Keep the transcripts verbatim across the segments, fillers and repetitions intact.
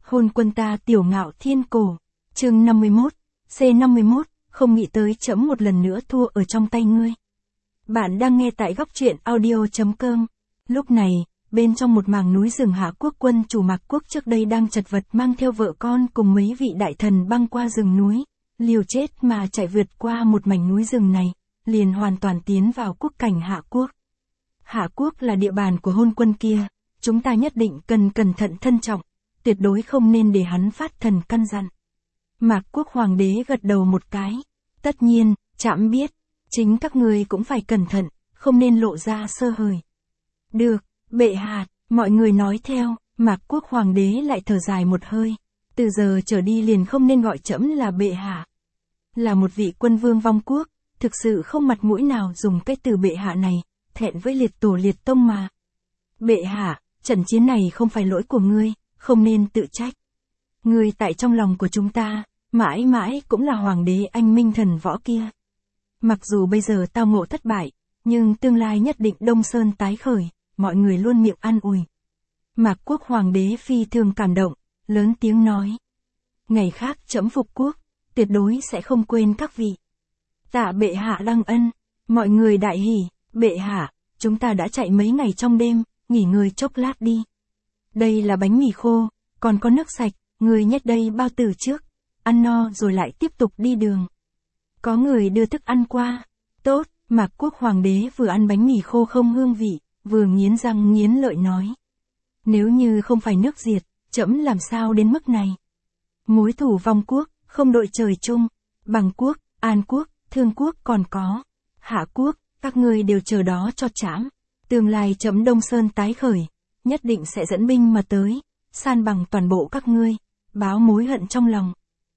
Hôn quân ta tiểu ngạo thiên cổ. Chương năm mươi mốt, C năm mươi mốt, không nghĩ tới trẫm một lần nữa thua ở trong tay ngươi. Bạn đang nghe tại góc truyện audio chấm com. Lúc này, bên trong một mảng núi rừng Hạ Quốc quân chủ Mạc Quốc trước đây đang chật vật mang theo vợ con cùng mấy vị đại thần băng qua rừng núi, liều chết mà chạy vượt qua một mảnh núi rừng này, liền hoàn toàn tiến vào quốc cảnh Hạ Quốc. Hạ Quốc là địa bàn của hôn quân kia, chúng ta nhất định cần cẩn thận thân trọng, tuyệt đối không nên để hắn phát thần căn dặn. Mạc Quốc hoàng đế gật đầu một cái, tất nhiên, trẫm biết, chính các ngươi cũng phải cẩn thận, không nên lộ ra sơ hở. Được, bệ hạ, mọi người nói theo. Mạc Quốc hoàng đế lại thở dài một hơi, từ giờ trở đi liền không nên gọi trẫm là bệ hạ. Là một vị quân vương vong quốc, thực sự không mặt mũi nào dùng cái từ bệ hạ này, thẹn với liệt tổ liệt tông mà. Bệ hạ, trận chiến này không phải lỗi của ngươi, không nên tự trách. Ngươi tại trong lòng của chúng ta, mãi mãi cũng là hoàng đế anh minh thần võ kia. Mặc dù bây giờ tao ngộ thất bại, nhưng tương lai nhất định Đông Sơn tái khởi, mọi người luôn miệng an ủi. Mạc Quốc hoàng đế phi thường cảm động, lớn tiếng nói. Ngày khác trẫm phục quốc, tuyệt đối sẽ không quên các vị. Tạ bệ hạ đăng ân, mọi người đại hỉ, bệ hạ, chúng ta đã chạy mấy ngày trong đêm, nghỉ ngơi chốc lát đi. Đây là bánh mì khô, còn có nước sạch, người nhét đây bao tử trước, ăn no rồi lại tiếp tục đi đường. Có người đưa thức ăn qua, tốt, Mạc Quốc hoàng đế vừa ăn bánh mì khô không hương vị, vừa nghiến răng nghiến lợi nói. Nếu như không phải nước diệt, trẫm làm sao đến mức này. Mối thù vong quốc, không đội trời chung, Bằng quốc, An quốc, Thương quốc còn có, Hạ quốc, các ngươi đều chờ đó cho trẫm. Tương lai trẫm Đông Sơn tái khởi, nhất định sẽ dẫn binh mà tới, san bằng toàn bộ các ngươi, báo mối hận trong lòng.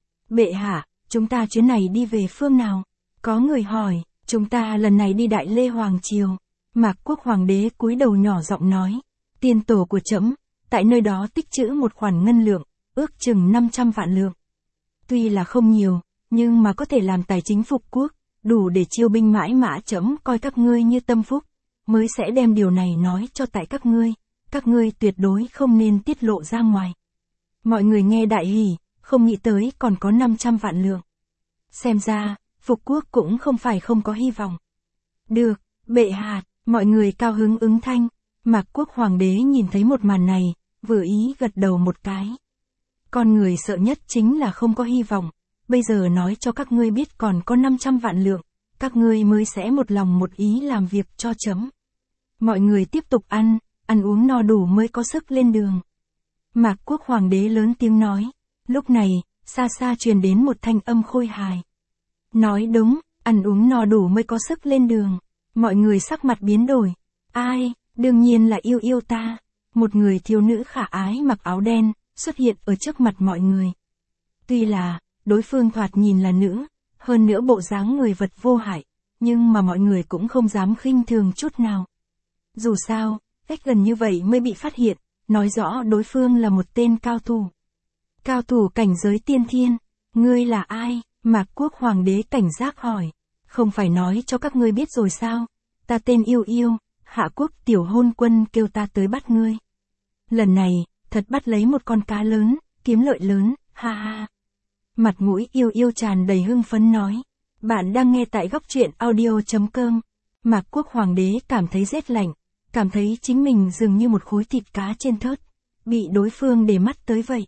Bệ hạ, chúng ta chuyến này đi về phương nào? Có người hỏi, chúng ta lần này đi Đại Lê Hoàng Triều. Mạc Quốc hoàng đế cúi đầu nhỏ giọng nói, tiên tổ của trẫm, tại nơi đó tích trữ một khoản ngân lượng, ước chừng năm trăm vạn lượng. Tuy là không nhiều, nhưng mà có thể làm tài chính phục quốc, đủ để chiêu binh mãi mã trẫm coi các ngươi như tâm phúc, mới sẽ đem điều này nói cho tại các ngươi, các ngươi tuyệt đối không nên tiết lộ ra ngoài. Mọi người nghe đại hỉ, không nghĩ tới còn có năm trăm vạn lượng. Xem ra, phục quốc cũng không phải không có hy vọng. Được, bệ hạ, mọi người cao hứng ứng thanh. Mạc Quốc hoàng đế nhìn thấy một màn này, vừa ý gật đầu một cái. Con người sợ nhất chính là không có hy vọng, bây giờ nói cho các ngươi biết còn có năm trăm vạn lượng, các ngươi mới sẽ một lòng một ý làm việc cho trẫm. Mọi người tiếp tục ăn, ăn uống no đủ mới có sức lên đường. Mạc Quốc hoàng đế lớn tiếng nói, lúc này, xa xa truyền đến một thanh âm khôi hài. Nói đúng, ăn uống no đủ mới có sức lên đường. Mọi người sắc mặt biến đổi. Ai, đương nhiên là yêu yêu ta. Một người thiếu nữ khả ái mặc áo đen, xuất hiện ở trước mặt mọi người. Tuy là, đối phương thoạt nhìn là nữ, hơn nữa bộ dáng người vật vô hại, nhưng mà mọi người cũng không dám khinh thường chút nào. Dù sao, cách gần như vậy mới bị phát hiện, nói rõ đối phương là một tên cao thủ. Cao thủ cảnh giới tiên thiên, ngươi là ai? Mạc Quốc hoàng đế cảnh giác hỏi. Không phải nói cho các ngươi biết rồi sao? Ta tên Yêu Yêu, Hạ Quốc tiểu hôn quân kêu ta tới bắt ngươi. Lần này, thật bắt lấy một con cá lớn, kiếm lợi lớn, ha ha. Mặt mũi Yêu Yêu tràn đầy hưng phấn nói. Bạn đang nghe tại góc truyện audio chấm com. Mạc Quốc hoàng đế cảm thấy rét lạnh, cảm thấy chính mình dường như một khối thịt cá trên thớt, bị đối phương để mắt tới vậy.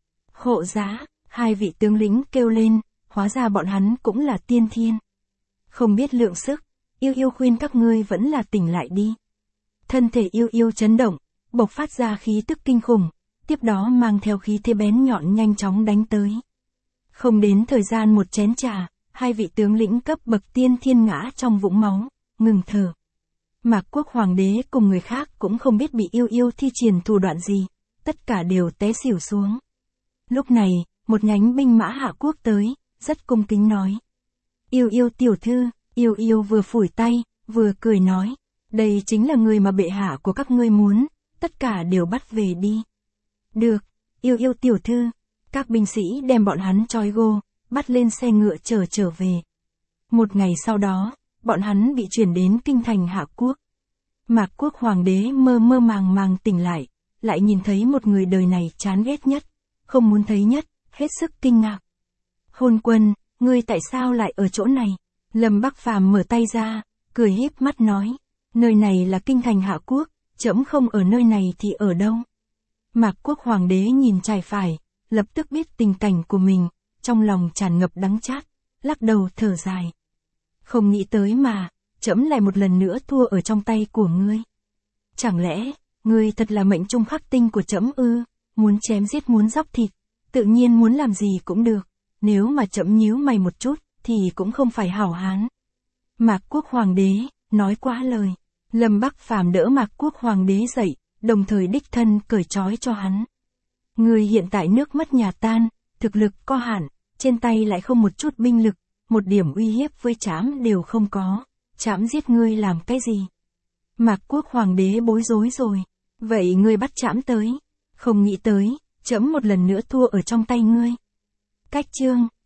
Hộ giá, hai vị tướng lĩnh kêu lên, hóa ra bọn hắn cũng là tiên thiên. Không biết lượng sức, Yêu Yêu khuyên các ngươi vẫn là tỉnh lại đi. Thân thể Yêu Yêu chấn động, bộc phát ra khí tức kinh khủng, tiếp đó mang theo khí thế bén nhọn nhanh chóng đánh tới. Không đến thời gian một chén trà, hai vị tướng lĩnh cấp bậc tiên thiên ngã trong vũng máu, ngừng thở. Mạc Quốc hoàng đế cùng người khác cũng không biết bị Yêu Yêu thi triển thủ đoạn gì, tất cả đều té xỉu xuống. Lúc này, một nhánh binh mã Hạ Quốc tới, rất cung kính nói. Yêu Yêu tiểu thư. Yêu Yêu vừa phủi tay, vừa cười nói. Đây chính là người mà bệ hạ của các ngươi muốn, tất cả đều bắt về đi. Được, Yêu Yêu tiểu thư. Các binh sĩ đem bọn hắn trói gô, bắt lên xe ngựa chở trở về. Một ngày sau đó, bọn hắn bị chuyển đến kinh thành Hạ Quốc. Mạc Quốc hoàng đế mơ mơ màng màng tỉnh lại, lại nhìn thấy một người đời này chán ghét nhất, không muốn thấy nhất, hết sức kinh ngạc. Hôn quân, ngươi tại sao lại ở chỗ này? Lâm Bắc Phàm mở tay ra, cười híp mắt nói, nơi này là kinh thành Hạ Quốc, trẫm không ở nơi này thì ở đâu? Mạc Quốc hoàng đế nhìn trái phải, lập tức biết tình cảnh của mình, trong lòng tràn ngập đắng chát, lắc đầu thở dài. Không nghĩ tới mà, trẫm lại một lần nữa thua ở trong tay của ngươi. Chẳng lẽ, ngươi thật là mệnh trung khắc tinh của trẫm ư? Muốn chém giết muốn dóc thịt, tự nhiên muốn làm gì cũng được, nếu mà trẫm nhíu mày một chút, thì cũng không phải hảo hán. Mạc Quốc hoàng đế, nói quá lời. Lâm Bắc Phàm đỡ Mạc Quốc hoàng đế dậy, đồng thời đích thân cởi trói cho hắn. Ngươi hiện tại nước mất nhà tan, thực lực có hạn, trên tay lại không một chút binh lực, một điểm uy hiếp với trẫm đều không có, trẫm giết ngươi làm cái gì? Mạc Quốc hoàng đế bối rối rồi. Vậy ngươi bắt trẫm tới? Không nghĩ tới, trẫm một lần nữa thua ở trong tay ngươi. Cách chương